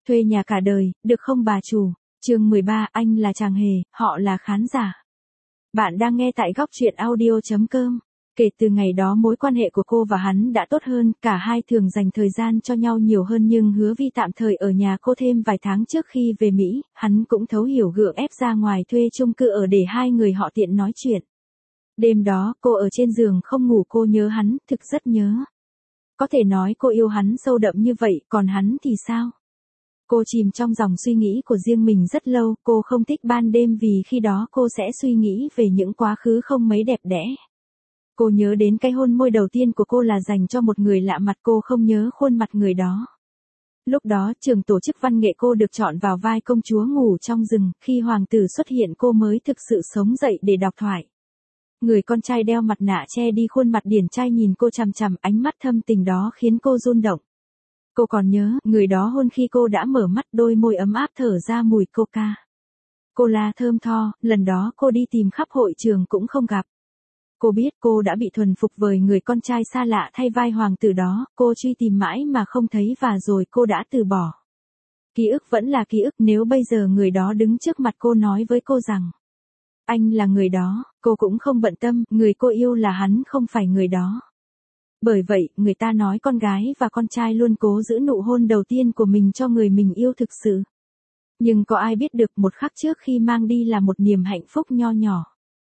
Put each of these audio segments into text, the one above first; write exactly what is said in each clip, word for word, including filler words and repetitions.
Thuê nhà cả đời, được không bà chủ? Chương mười ba, anh là chàng hề, họ là khán giả. Bạn đang nghe tại góc truyện audio chấm com. Kể từ ngày đó mối quan hệ của cô và hắn đã tốt hơn, cả hai thường dành thời gian cho nhau nhiều hơn, nhưng Hứa Vi tạm thời ở nhà cô thêm vài tháng trước khi về Mỹ, hắn cũng thấu hiểu gượng ép ra ngoài thuê chung cư ở để hai người họ tiện nói chuyện. Đêm đó, cô ở trên giường không ngủ, cô nhớ hắn, thực rất nhớ. Có thể nói cô yêu hắn sâu đậm như vậy, còn hắn thì sao? Cô chìm trong dòng suy nghĩ của riêng mình rất lâu, cô không thích ban đêm vì khi đó cô sẽ suy nghĩ về những quá khứ không mấy đẹp đẽ. Cô nhớ đến cái hôn môi đầu tiên của cô là dành cho một người lạ mặt, cô không nhớ khuôn mặt người đó. Lúc đó, trường tổ chức văn nghệ cô được chọn vào vai công chúa ngủ trong rừng, khi hoàng tử xuất hiện cô mới thực sự sống dậy để đọc thoại. Người con trai đeo mặt nạ che đi khuôn mặt điển trai nhìn cô chằm chằm, ánh mắt thâm tình đó khiến cô rung động. Cô còn nhớ, người đó hôn khi cô đã mở mắt, đôi môi ấm áp thở ra mùi coca. Cola thơm tho, lần đó cô đi tìm khắp hội trường cũng không gặp. Cô biết cô đã bị thuần phục với người con trai xa lạ thay vai hoàng tử đó, cô truy tìm mãi mà không thấy và rồi cô đã từ bỏ. Ký ức vẫn là ký ức, nếu bây giờ người đó đứng trước mặt cô nói với cô rằng anh là người đó, cô cũng không bận tâm, người cô yêu là hắn không phải người đó. Bởi vậy, người ta nói con gái và con trai luôn cố giữ nụ hôn đầu tiên của mình cho người mình yêu thực sự. Nhưng có ai biết được một khắc trước khi mang đi là một niềm hạnh phúc nho nhỏ.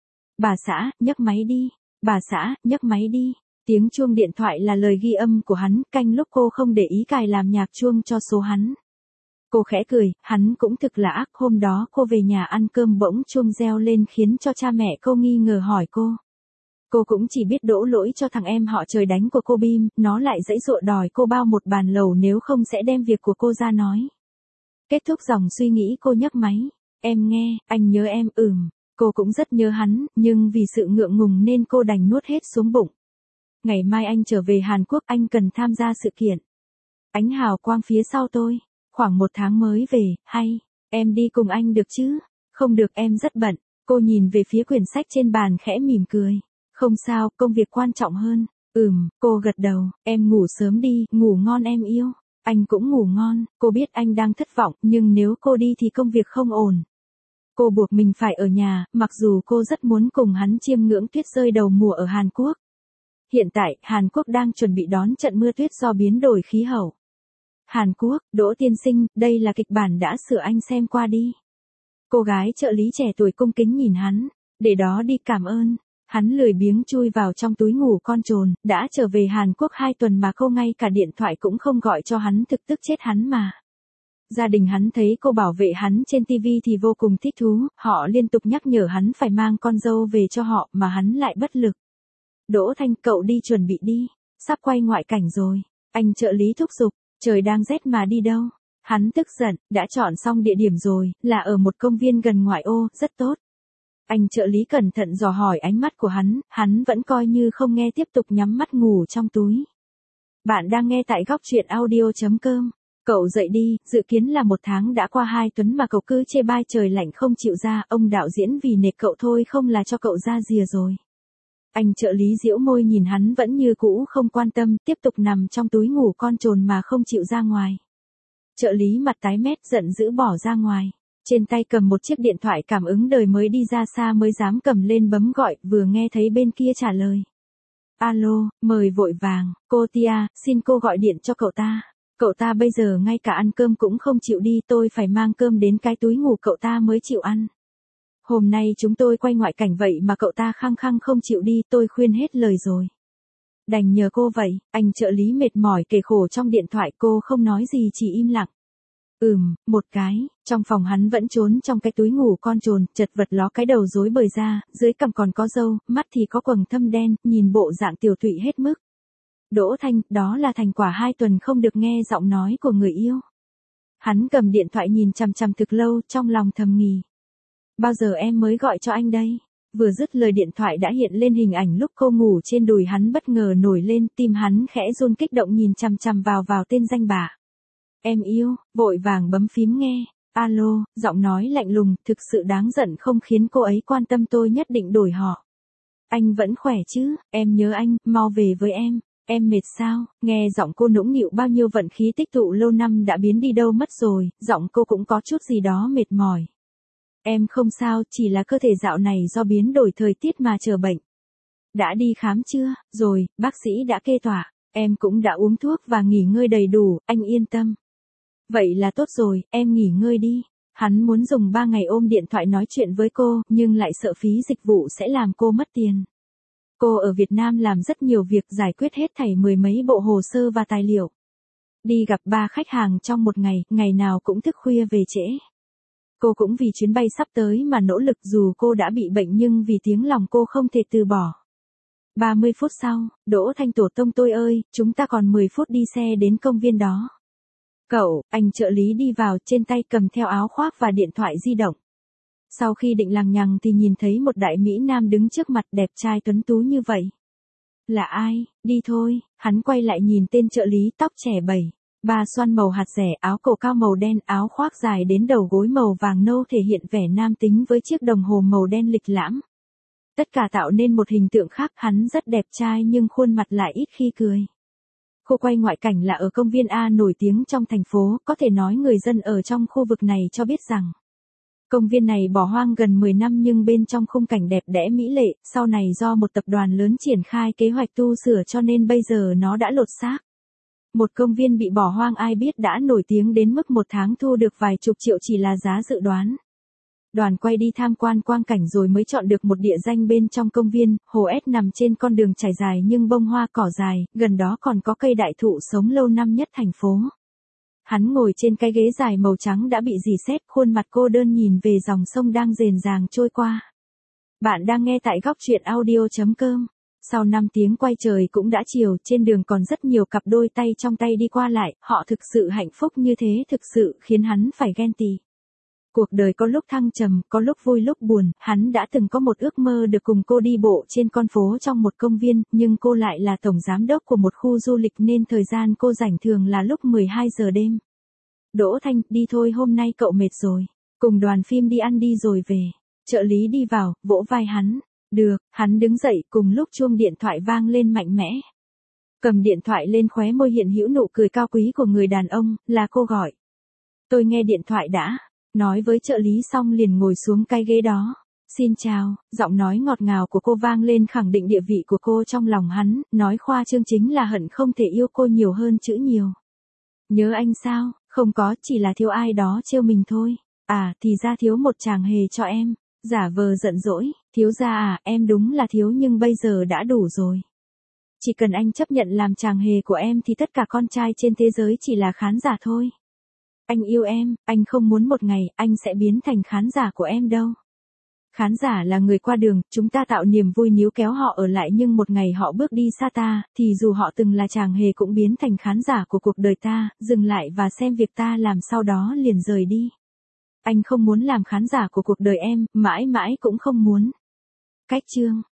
Bà xã, nhấc máy đi. Bà xã, nhấc máy đi. Tiếng chuông điện thoại là lời ghi âm của hắn, canh lúc cô không để ý cài làm nhạc chuông cho số hắn. Cô khẽ cười, hắn cũng thực là ác. Hôm đó cô về nhà ăn cơm bỗng chuông reo lên khiến cho cha mẹ cô nghi ngờ hỏi cô. Cô cũng chỉ biết đổ lỗi cho thằng em họ trời đánh của cô Bim, nó lại giãy giụa đòi cô bao một bàn lẩu nếu không sẽ đem việc của cô ra nói. Kết thúc dòng suy nghĩ cô nhấc máy. Em nghe, anh nhớ em, ừm. Cô cũng rất nhớ hắn, nhưng vì sự ngượng ngùng nên cô đành nuốt hết xuống bụng. Ngày mai anh trở về Hàn Quốc, anh cần tham gia sự kiện. Ánh hào quang phía sau tôi. Khoảng một tháng mới về, hay, em đi cùng anh được chứ? Không được, em rất bận. Cô nhìn về phía quyển sách trên bàn khẽ mỉm cười. Không sao, công việc quan trọng hơn. Ừm, cô gật đầu, em ngủ sớm đi, ngủ ngon em yêu. Anh cũng ngủ ngon, cô biết anh đang thất vọng, nhưng nếu cô đi thì công việc không ổn. Cô buộc mình phải ở nhà, mặc dù cô rất muốn cùng hắn chiêm ngưỡng tuyết rơi đầu mùa ở Hàn Quốc. Hiện tại, Hàn Quốc đang chuẩn bị đón trận mưa tuyết do biến đổi khí hậu. Hàn Quốc, Đỗ tiên sinh, đây là kịch bản đã sửa, anh xem qua đi. Cô gái trợ lý trẻ tuổi cung kính nhìn hắn, để đó đi, cảm ơn. Hắn lười biếng chui vào trong túi ngủ con trồn, đã trở về Hàn Quốc hai tuần mà cô ngay cả điện thoại cũng không gọi cho hắn, thực tức chết hắn mà. Gia đình hắn thấy cô bảo vệ hắn trên ti vi thì vô cùng thích thú, họ liên tục nhắc nhở hắn phải mang con dâu về cho họ mà hắn lại bất lực. Đỗ Thanh, cậu đi chuẩn bị đi, sắp quay ngoại cảnh rồi. Anh trợ lý thúc giục, trời đang rét mà đi đâu. Hắn tức giận, đã chọn xong địa điểm rồi, là ở một công viên gần ngoại ô, rất tốt. Anh trợ lý cẩn thận dò hỏi ánh mắt của hắn, hắn vẫn coi như không nghe, tiếp tục nhắm mắt ngủ trong túi. Bạn đang nghe tại góc truyện audio chấm com. Cậu dậy đi, dự kiến là một tháng đã qua hai tuần mà cậu cứ chê bai trời lạnh không chịu ra, ông đạo diễn vì nể cậu thôi không là cho cậu ra rìa rồi. Anh trợ lý giễu môi nhìn hắn vẫn như cũ không quan tâm, tiếp tục nằm trong túi ngủ con trồn mà không chịu ra ngoài. Trợ lý mặt tái mét giận dữ bỏ ra ngoài. Trên tay cầm một chiếc điện thoại cảm ứng đời mới, đi ra xa mới dám cầm lên bấm gọi, vừa nghe thấy bên kia trả lời. Alo, mời vội vàng, cô Tia, xin cô gọi điện cho cậu ta. Cậu ta bây giờ ngay cả ăn cơm cũng không chịu đi, tôi phải mang cơm đến cái túi ngủ cậu ta mới chịu ăn. Hôm nay chúng tôi quay ngoại cảnh vậy mà cậu ta khăng khăng không chịu đi, tôi khuyên hết lời rồi. Đành nhờ cô vậy, anh trợ lý mệt mỏi kể khổ trong điện thoại, cô không nói gì chỉ im lặng. Ừm, một cái, trong phòng hắn vẫn trốn trong cái túi ngủ con trồn, chật vật ló cái đầu rối bời ra, dưới cằm còn có râu, mắt thì có quầng thâm đen, nhìn bộ dạng tiểu tụy hết mức. Đỗ Thanh, đó là thành quả hai tuần không được nghe giọng nói của người yêu. Hắn cầm điện thoại nhìn chằm chằm thực lâu, trong lòng thầm nghỉ. Bao giờ em mới gọi cho anh đây? Vừa dứt lời điện thoại đã hiện lên hình ảnh lúc cô ngủ trên đùi hắn, bất ngờ nổi lên, tim hắn khẽ run kích động nhìn chằm chằm vào vào tên danh bạ. Em yêu, vội vàng bấm phím nghe. Alo, giọng nói lạnh lùng, thực sự đáng giận không khiến cô ấy quan tâm, tôi nhất định đổi họ. Anh vẫn khỏe chứ, em nhớ anh, mau về với em. Em mệt sao? Nghe giọng cô nũng nịu, bao nhiêu vận khí tích tụ lâu năm đã biến đi đâu mất rồi, giọng cô cũng có chút gì đó mệt mỏi. Em không sao, chỉ là cơ thể dạo này do biến đổi thời tiết mà trở bệnh. Đã đi khám chưa? Rồi, bác sĩ đã kê tỏa. Em cũng đã uống thuốc và nghỉ ngơi đầy đủ, anh yên tâm. Vậy là tốt rồi, em nghỉ ngơi đi. Hắn muốn dùng ba ngày ôm điện thoại nói chuyện với cô, nhưng lại sợ phí dịch vụ sẽ làm cô mất tiền. Cô ở Việt Nam làm rất nhiều việc, giải quyết hết thảy mười mấy bộ hồ sơ và tài liệu. Đi gặp ba khách hàng trong một ngày, ngày nào cũng thức khuya về trễ. Cô cũng vì chuyến bay sắp tới mà nỗ lực, dù cô đã bị bệnh nhưng vì tiếng lòng cô không thể từ bỏ. ba mươi phút sau, Đỗ Thanh Tổ tông tôi ơi, chúng ta còn mười phút đi xe đến công viên đó. Cậu, anh trợ lý đi vào, trên tay cầm theo áo khoác và điện thoại di động. Sau khi định lằng nhằng thì nhìn thấy một đại mỹ nam đứng trước mặt, đẹp trai tuấn tú như vậy. Là ai? Đi thôi. Hắn quay lại nhìn tên trợ lý, tóc trẻ bảy, ba xoăn màu hạt rẻ, áo cổ cao màu đen, áo khoác dài đến đầu gối màu vàng nâu thể hiện vẻ nam tính với chiếc đồng hồ màu đen lịch lãm. Tất cả tạo nên một hình tượng khác, hắn rất đẹp trai nhưng khuôn mặt lại ít khi cười. Khu quay ngoại cảnh là ở công viên A nổi tiếng trong thành phố, có thể nói người dân ở trong khu vực này cho biết rằng công viên này bỏ hoang gần mười năm nhưng bên trong khung cảnh đẹp đẽ mỹ lệ, sau này do một tập đoàn lớn triển khai kế hoạch tu sửa cho nên bây giờ nó đã lột xác. Một công viên bị bỏ hoang ai biết đã nổi tiếng đến mức một tháng thu được vài chục triệu chỉ là giá dự đoán. Đoàn quay đi tham quan quang cảnh rồi mới chọn được một địa danh bên trong công viên, hồ S nằm trên con đường trải dài nhưng bông hoa cỏ dài, gần đó còn có cây đại thụ sống lâu năm nhất thành phố. Hắn ngồi trên cái ghế dài màu trắng đã bị rỉ sét, khuôn mặt cô đơn nhìn về dòng sông đang rền ràng trôi qua. Bạn đang nghe tại góc truyện audio chấm com. Sau năm tiếng quay trời cũng đã chiều, trên đường còn rất nhiều cặp đôi tay trong tay đi qua lại, họ thực sự hạnh phúc như thế thực sự khiến hắn phải ghen tị. Cuộc đời có lúc thăng trầm, có lúc vui lúc buồn, hắn đã từng có một ước mơ được cùng cô đi bộ trên con phố trong một công viên, nhưng cô lại là tổng giám đốc của một khu du lịch nên thời gian cô rảnh thường là lúc mười hai giờ đêm. Đỗ Thanh, đi thôi hôm nay cậu mệt rồi. Cùng đoàn phim đi ăn đi rồi về. Trợ lý đi vào, vỗ vai hắn. Được, hắn đứng dậy, cùng lúc chuông điện thoại vang lên mạnh mẽ. Cầm điện thoại lên, khóe môi hiện hữu nụ cười cao quý của người đàn ông, là cô gọi. Tôi nghe điện thoại đã. Nói với trợ lý xong liền ngồi xuống cái ghế đó. Xin chào, giọng nói ngọt ngào của cô vang lên khẳng định địa vị của cô trong lòng hắn, nói khoa trương chính là hận không thể yêu cô nhiều hơn chữ nhiều. Nhớ anh sao? Không có, chỉ là thiếu ai đó trêu mình thôi. À, thì ra thiếu một chàng hề cho em. Giả vờ giận dỗi, thiếu gia à, em đúng là thiếu nhưng bây giờ đã đủ rồi. Chỉ cần anh chấp nhận làm chàng hề của em thì tất cả con trai trên thế giới chỉ là khán giả thôi. Anh yêu em, anh không muốn một ngày anh sẽ biến thành khán giả của em đâu. Khán giả là người qua đường, chúng ta tạo niềm vui níu kéo họ ở lại nhưng một ngày họ bước đi xa ta, thì dù họ từng là chàng hề cũng biến thành khán giả của cuộc đời ta, dừng lại và xem việc ta làm sau đó liền rời đi. Anh không muốn làm khán giả của cuộc đời em, mãi mãi cũng không muốn. Cách chương